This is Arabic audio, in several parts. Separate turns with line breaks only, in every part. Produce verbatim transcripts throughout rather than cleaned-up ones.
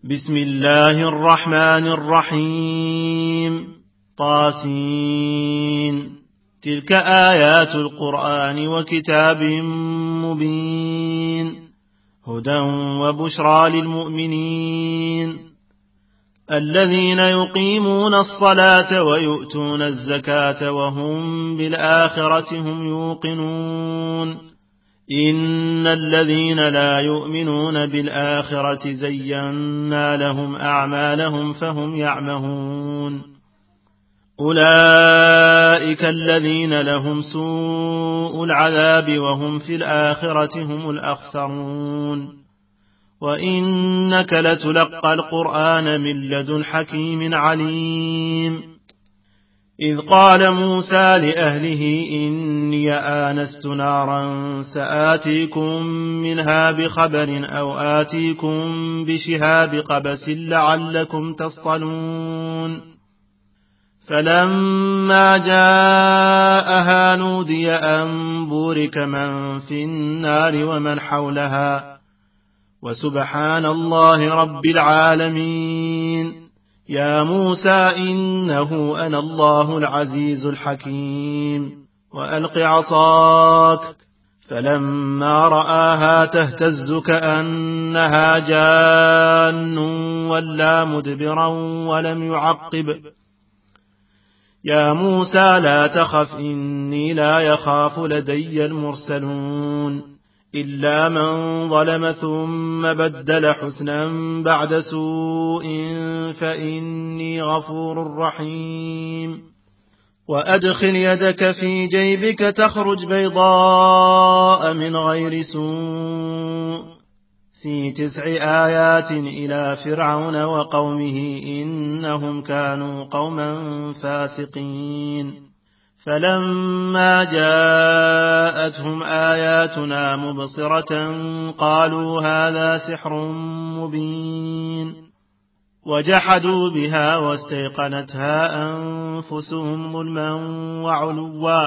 بسم الله الرحمن الرحيم. طاسين. تلك آيات القرآن وكتاب مبين هدى وبشرى للمؤمنين الذين يقيمون الصلاة ويؤتون الزكاة وهم بالآخرة هم يوقنون إن الذين لا يؤمنون بالآخرة زينا لهم أعمالهم فهم يعمهون أولئك الذين لهم سوء العذاب وهم في الآخرة هم الأخسرون وإنك لتلقى القرآن من لدن حكيم عليم إذ قال موسى لأهله إني آنست نارا سآتيكم منها بخبر أو آتيكم بشهاب قبس لعلكم تصطلون فلما جاءها نودي أن بورك من في النار ومن حولها وسبحان الله رب العالمين يا موسى إنه أنا الله العزيز الحكيم وألق عصاك فلما رآها تهتز كأنها جان ولا مدبرا ولم يعقب يا موسى لا تخف إني لا يخاف لدي المرسلون إلا من ظلم ثم بدل حسنا بعد سوء فإني غفور رحيم وأدخل يدك في جيبك تخرج بيضاء من غير سوء في تسع آيات إلى فرعون وقومه إنهم كانوا قوما فاسقين فلما جاءتهم آياتنا مبصرة قالوا هذا سحر مبين وجحدوا بها واستيقنتها أنفسهم ظلما وعلوا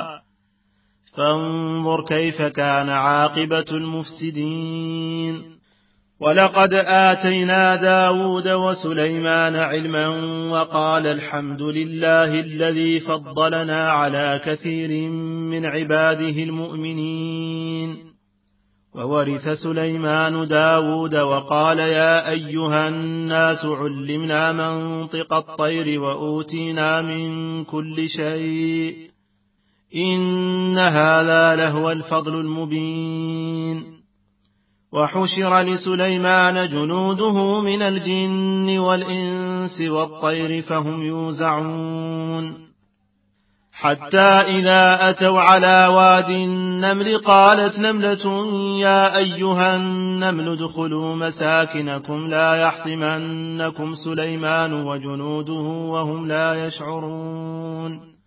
فانظر كيف كان عاقبة المفسدين ولقد آتينا داود وسليمان علما وقال الحمد لله الذي فضلنا على كثير من عباده المؤمنين وورث سليمان داود وقال يا أيها الناس علمنا منطق الطير وأوتينا من كل شيء إن هذا لهو الفضل المبين وحشر لسليمان جنوده من الجن والإنس والطير فهم يوزعون حتى إذا أتوا على واد النمل قالت نملة يا أيها النمل ادخلوا مساكنكم لا يحطمنكم سليمان وجنوده وهم لا يشعرون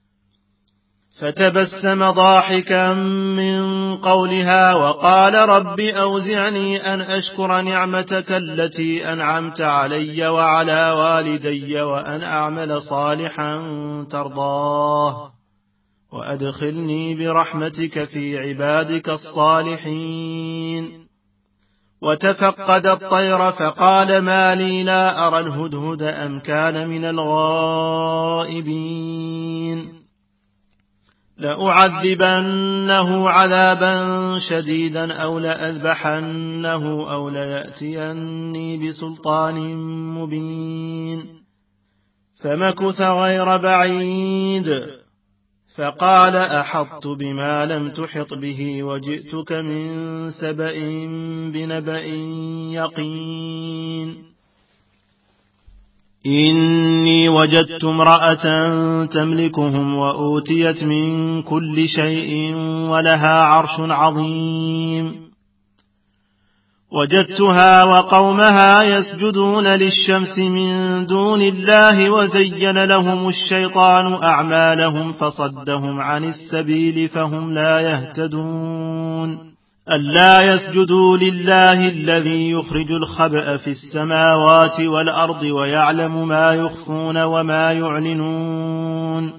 فتبسم ضاحكا من قولها وقال رب أوزعني أن أشكر نعمتك التي أنعمت علي وعلى والدي وأن أعمل صالحا ترضاه وأدخلني برحمتك في عبادك الصالحين وتفقد الطير فقال ما لي لا أرى الهدهد أم كان من الغائبين لأعذبنه عذابا شديدا أو لأذبحنه أو ليأتيني بسلطان مبين فمكث غير بعيد فقال أحطت بما لم تحط به وجئتك من سبأ بنبأ يقين إني وجدت امرأة تملكهم وأوتيت من كل شيء ولها عرش عظيم وجدتها وقومها يسجدون للشمس من دون الله وزين لهم الشيطان أعمالهم فصدهم عن السبيل فهم لا يهتدون ألا يسجدوا لله الذي يخرج الخبأ في السماوات والأرض ويعلم ما يخفون وما يعلنون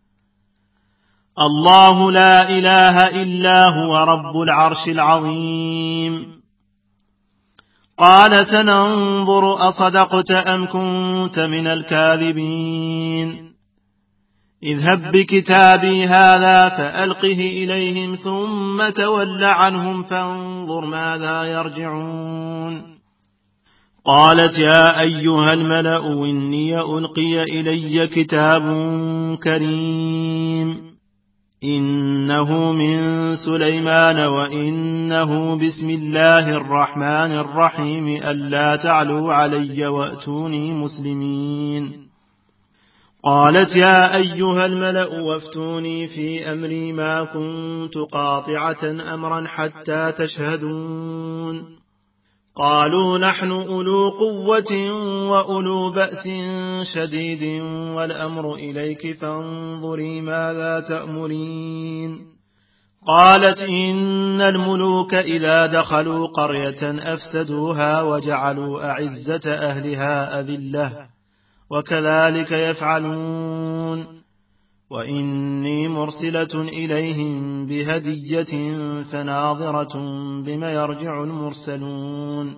الله لا إله إلا هو رب العرش العظيم قال سننظر أصدقت أم كنت من الكاذبين اذهب بكتابي هذا فألقه إليهم ثم تول عنهم فانظر ماذا يرجعون قالت يا أيها الملأ إني ألقي إلي كتاب كريم إنه من سليمان وإنه بسم الله الرحمن الرحيم ألا تعلوا علي وأتوني مسلمين قالت يا أيها الملأ وافتوني في أمري ما كنت قاطعة أمرا حتى تشهدون قالوا نحن أولو قوة وأولو بأس شديد والأمر إليك فانظري ماذا تأمرين قالت إن الملوك إذا دخلوا قرية أفسدوها وجعلوا أعزة أهلها أذلة وكذلك يفعلون وإني مرسلة إليهم بهدية فناظرة بما يرجع المرسلون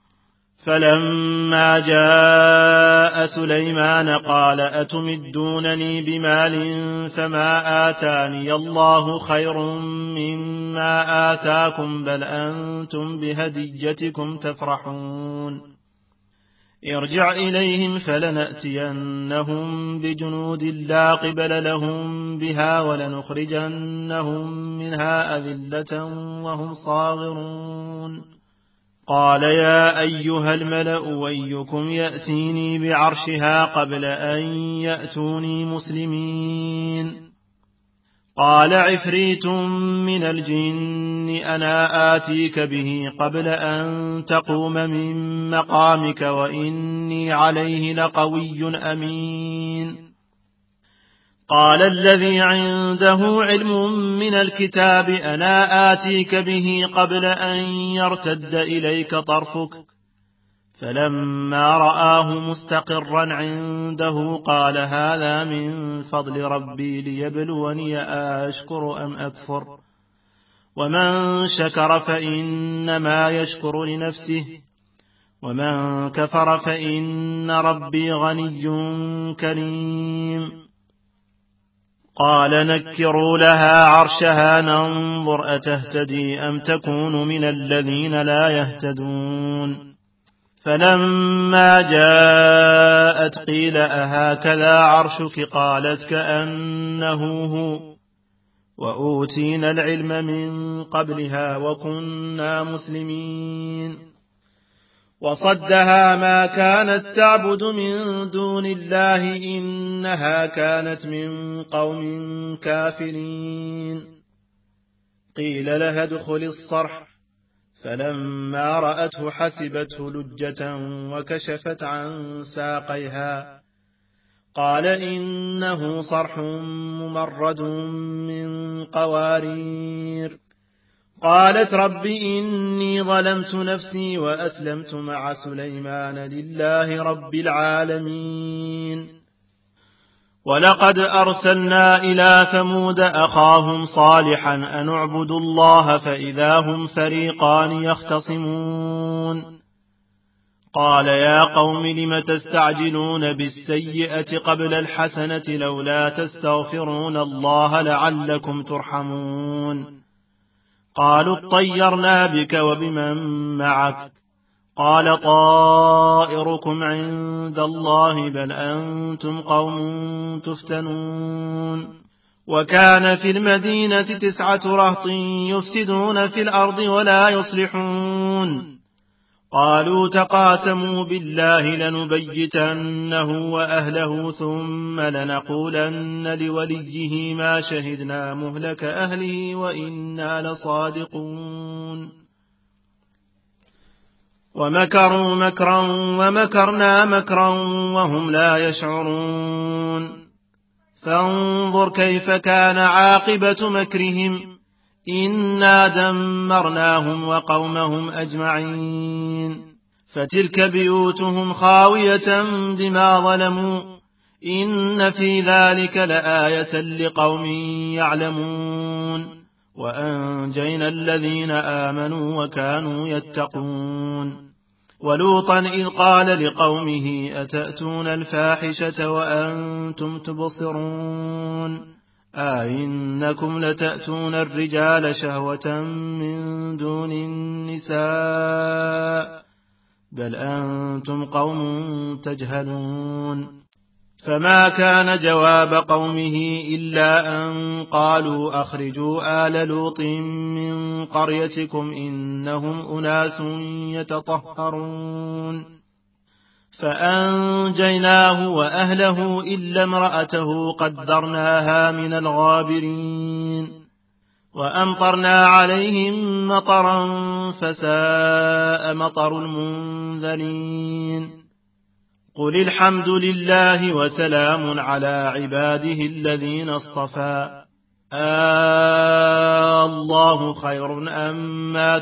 فلما جاء سليمان قال أتمدونني بمال فما آتاني الله خير مما آتاكم بل أنتم بهديتكم تفرحون ارجع إليهم فلنأتينهم بجنود لا قبل لهم بها ولنخرجنهم منها أذلة وهم صاغرون قال يا أيها الملأ أيكم يأتيني بعرشها قبل أن يأتوني مسلمين قال عفريت من الجن أنا آتيك به قبل أن تقوم من مقامك وإني عليه لقوي أمين قال الذي عنده علم من الكتاب أنا آتيك به قبل أن يرتد إليك طرفك فلما رآه مستقرا عنده قال هذا من فضل ربي ليبلوني أشكر أم أكفر ومن شكر فإنما يشكر لنفسه ومن كفر فإن ربي غني كريم قال نكروا لها عرشها ننظر أتهتدي أم تكون من الذين لا يهتدون فلما جاءت قيل أهكذا عرشك قالت كأنه هو وأوتينا العلم من قبلها وكنا مسلمين وصدها ما كانت تعبد من دون الله إنها كانت من قوم كافرين قيل لها ادخل الصرح فلما رأته حسبته لجة وكشفت عن ساقيها قال إنه صرح ممرد من قوارير قالت رب إني ظلمت نفسي وأسلمت مع سليمان لله رب العالمين ولقد أرسلنا إلى ثمود أخاهم صالحا أن اعبدوا الله فإذا هم فريقان يختصمون قال يا قوم لم تستعجلون بالسيئة قبل الحسنة لولا تستغفرون الله لعلكم ترحمون قالوا اطيرنا بك وبمن معك قال طائركم عند الله بل أنتم قوم تفتنون وكان في المدينة تسعة رهط يفسدون في الأرض ولا يصلحون قالوا تقاسموا بالله لنبيتنه وأهله ثم لنقولن لوليه ما شهدنا مهلك أهله وإنا لصادقون ومكروا مكرا ومكرنا مكرا وهم لا يشعرون فانظر كيف كان عاقبة مكرهم إنا دمرناهم وقومهم أجمعين فتلك بيوتهم خاوية بما ظلموا إن في ذلك لآية لقوم يعلمون وأنجينا الذين آمنوا وكانوا يتقون ولوطا إذ قال لقومه أتأتون الفاحشة وأنتم تبصرون أئنكم لتأتون الرجال شهوة من دون النساء بل أنتم قوم تجهلون فما كان جواب قومه إلا أن قالوا أخرجوا آل لوط من قريتكم إنهم أناس يتطهرون فأنجيناه وأهله إلا امرأته قدرناها من الغابرين وأمطرنا عليهم مطرا فساء مطر المنذرين قل الحمد لله وسلام على عباده الذين اصطفى الله خير أما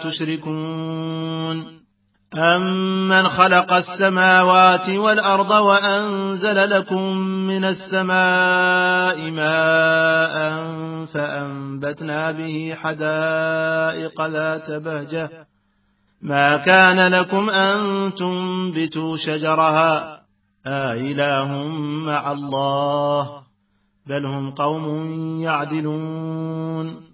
تشركون أمن خلق السماوات والأرض وأنزل لكم من السماء ماء فأنبتنا به حدائق ذات بهجة ما كان لكم أن تنبتوا شجرها أإله مع الله بل هم قوم يعدلون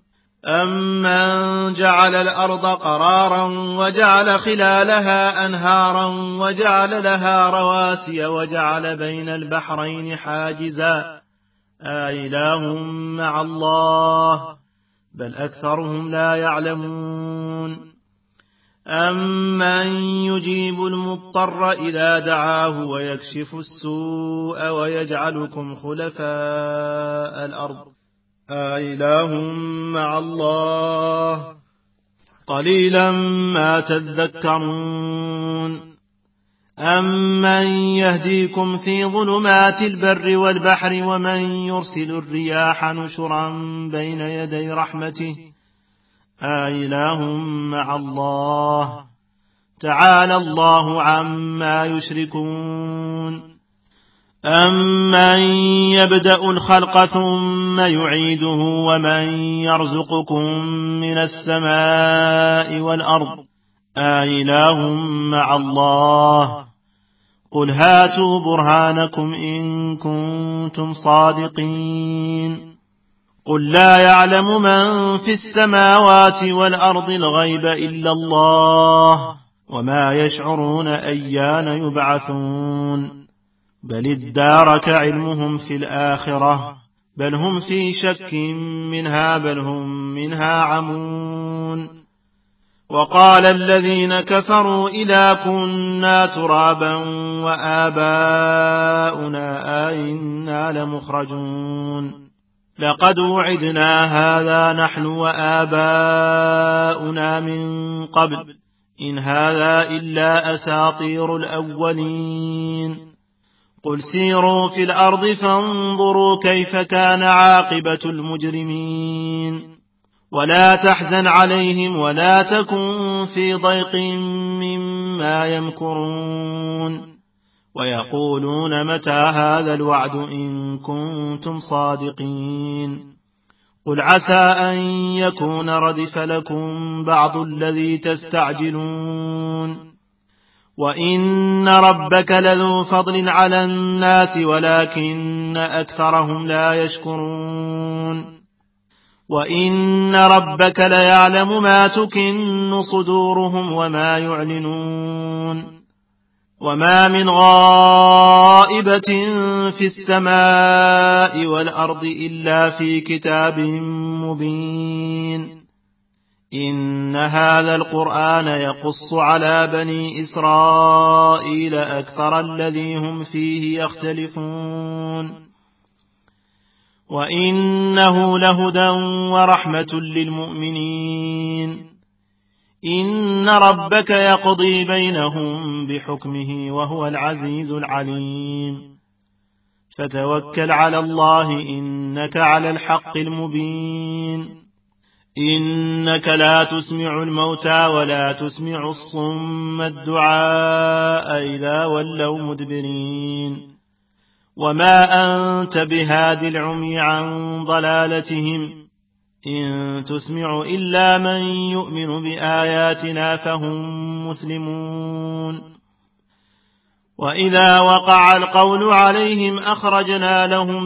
أمن جعل الأرض قرارا وجعل خلالها أنهارا وجعل لها رواسي وجعل بين البحرين حاجزا أإله مع الله بل أكثرهم لا يعلمون أمن يجيب المضطر إذا دعاه ويكشف السوء ويجعلكم خلفاء الأرض أإله مع الله قليلا ما تذكرون أمن يهديكم في ظلمات البر والبحر ومن يرسل الرياح نشرا بين يدي رحمته أإله مع الله تعالى الله عما يشركون أمن يبدأ الخلق ثم يعيده ومن يرزقكم من السماء والأرض أإله مع الله قل هاتوا برهانكم إن كنتم صادقين قل لا يعلم من في السماوات والأرض الغيب إلا الله وما يشعرون أيان يبعثون بل ادارك علمهم في الآخرة بل هم في شك منها بل هم منها عمون وقال الذين كفروا إذا كنا ترابا وآباؤنا أئنا لمخرجون لقد وعدنا هذا نحن وآباؤنا من قبل إن هذا إلا أساطير الأولين قل سيروا في الأرض فانظروا كيف كان عاقبة المجرمين ولا تحزن عليهم ولا تكن في ضيق مما يمكرون ويقولون متى هذا الوعد إن كنتم صادقين قل عسى أن يكون ردف لكم بعض الذي تستعجلون وإن ربك لذو فضل على الناس ولكن أكثرهم لا يشكرون وإن ربك ليعلم ما تكن صدورهم وما يعلنون وما من غائبة في السماء والأرض إلا في كتاب مبين إن هذا القرآن يقص على بني إسرائيل أكثر الذي هم فيه يختلفون وإنه لهدى ورحمة للمؤمنين إن ربك يقضي بينهم بحكمه وهو العزيز العليم فتوكل على الله إنك على الحق المبين إنك لا تسمع الموتى ولا تسمع الصم الدعاء إذا ولوا مدبرين وما أنت بهاد العمي عن ضلالتهم إن تسمع إلا من يؤمن بآياتنا فهم مسلمون وإذا وقع القول عليهم أخرجنا لهم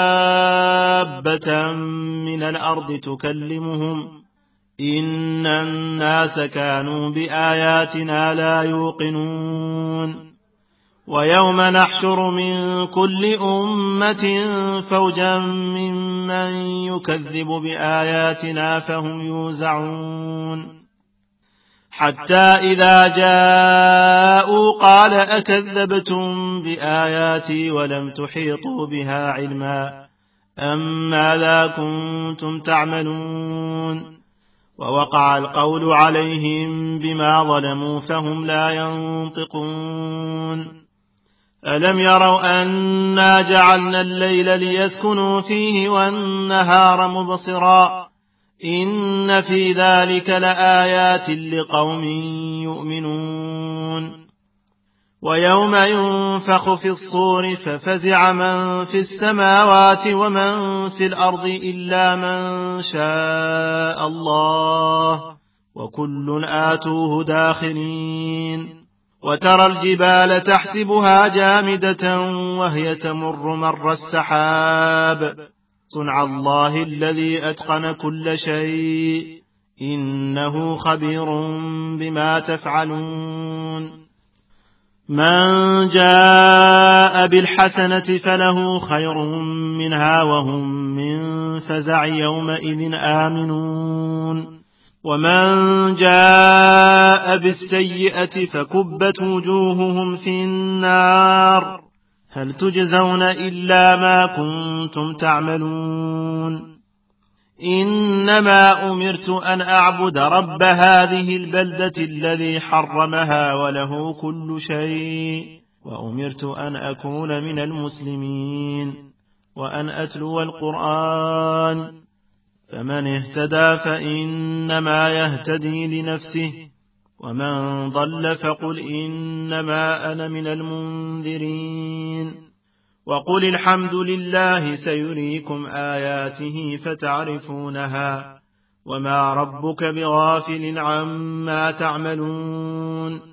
دابة من الأرض تكلمهم إن الناس كانوا بآياتنا لا يوقنون ويوم نحشر من كل أمة فوجا ممن يكذب بآياتنا فهم يوزعون حتى إذا جاءوا قال أكذبتم بآياتي ولم تحيطوا بها علما أم ماذا كنتم تعملون ووقع القول عليهم بما ظلموا فهم لا ينطقون ألم يروا أنا جعلنا الليل ليسكنوا فيه والنهار مبصرا إن في ذلك لآيات لقوم يؤمنون ويوم ينفخ في الصور ففزع من في السماوات ومن في الأرض إلا من شاء الله وكل آتوه داخرين وترى الجبال تحسبها جامدة وهي تمر مر السحاب صنع الله الذي أتقن كل شيء إنه خبير بما تفعلون من جاء بالحسنة فله خير منها وهم من فزع يومئذ آمنون ومن جاء بالسيئة فكبت وجوههم في النار هل تجزون إلا ما كنتم تعملون إنما أمرت أن أعبد رب هذه البلدة الذي حرمها وله كل شيء وأمرت أن أكون من المسلمين وأن أتلو القرآن فمن اهتدى فإنما يهتدي لنفسه ومن ضل فقل إنما أنا من المنذرين وقل الحمد لله سيريكم آياته فتعرفونها وما ربك بغافل عما تعملون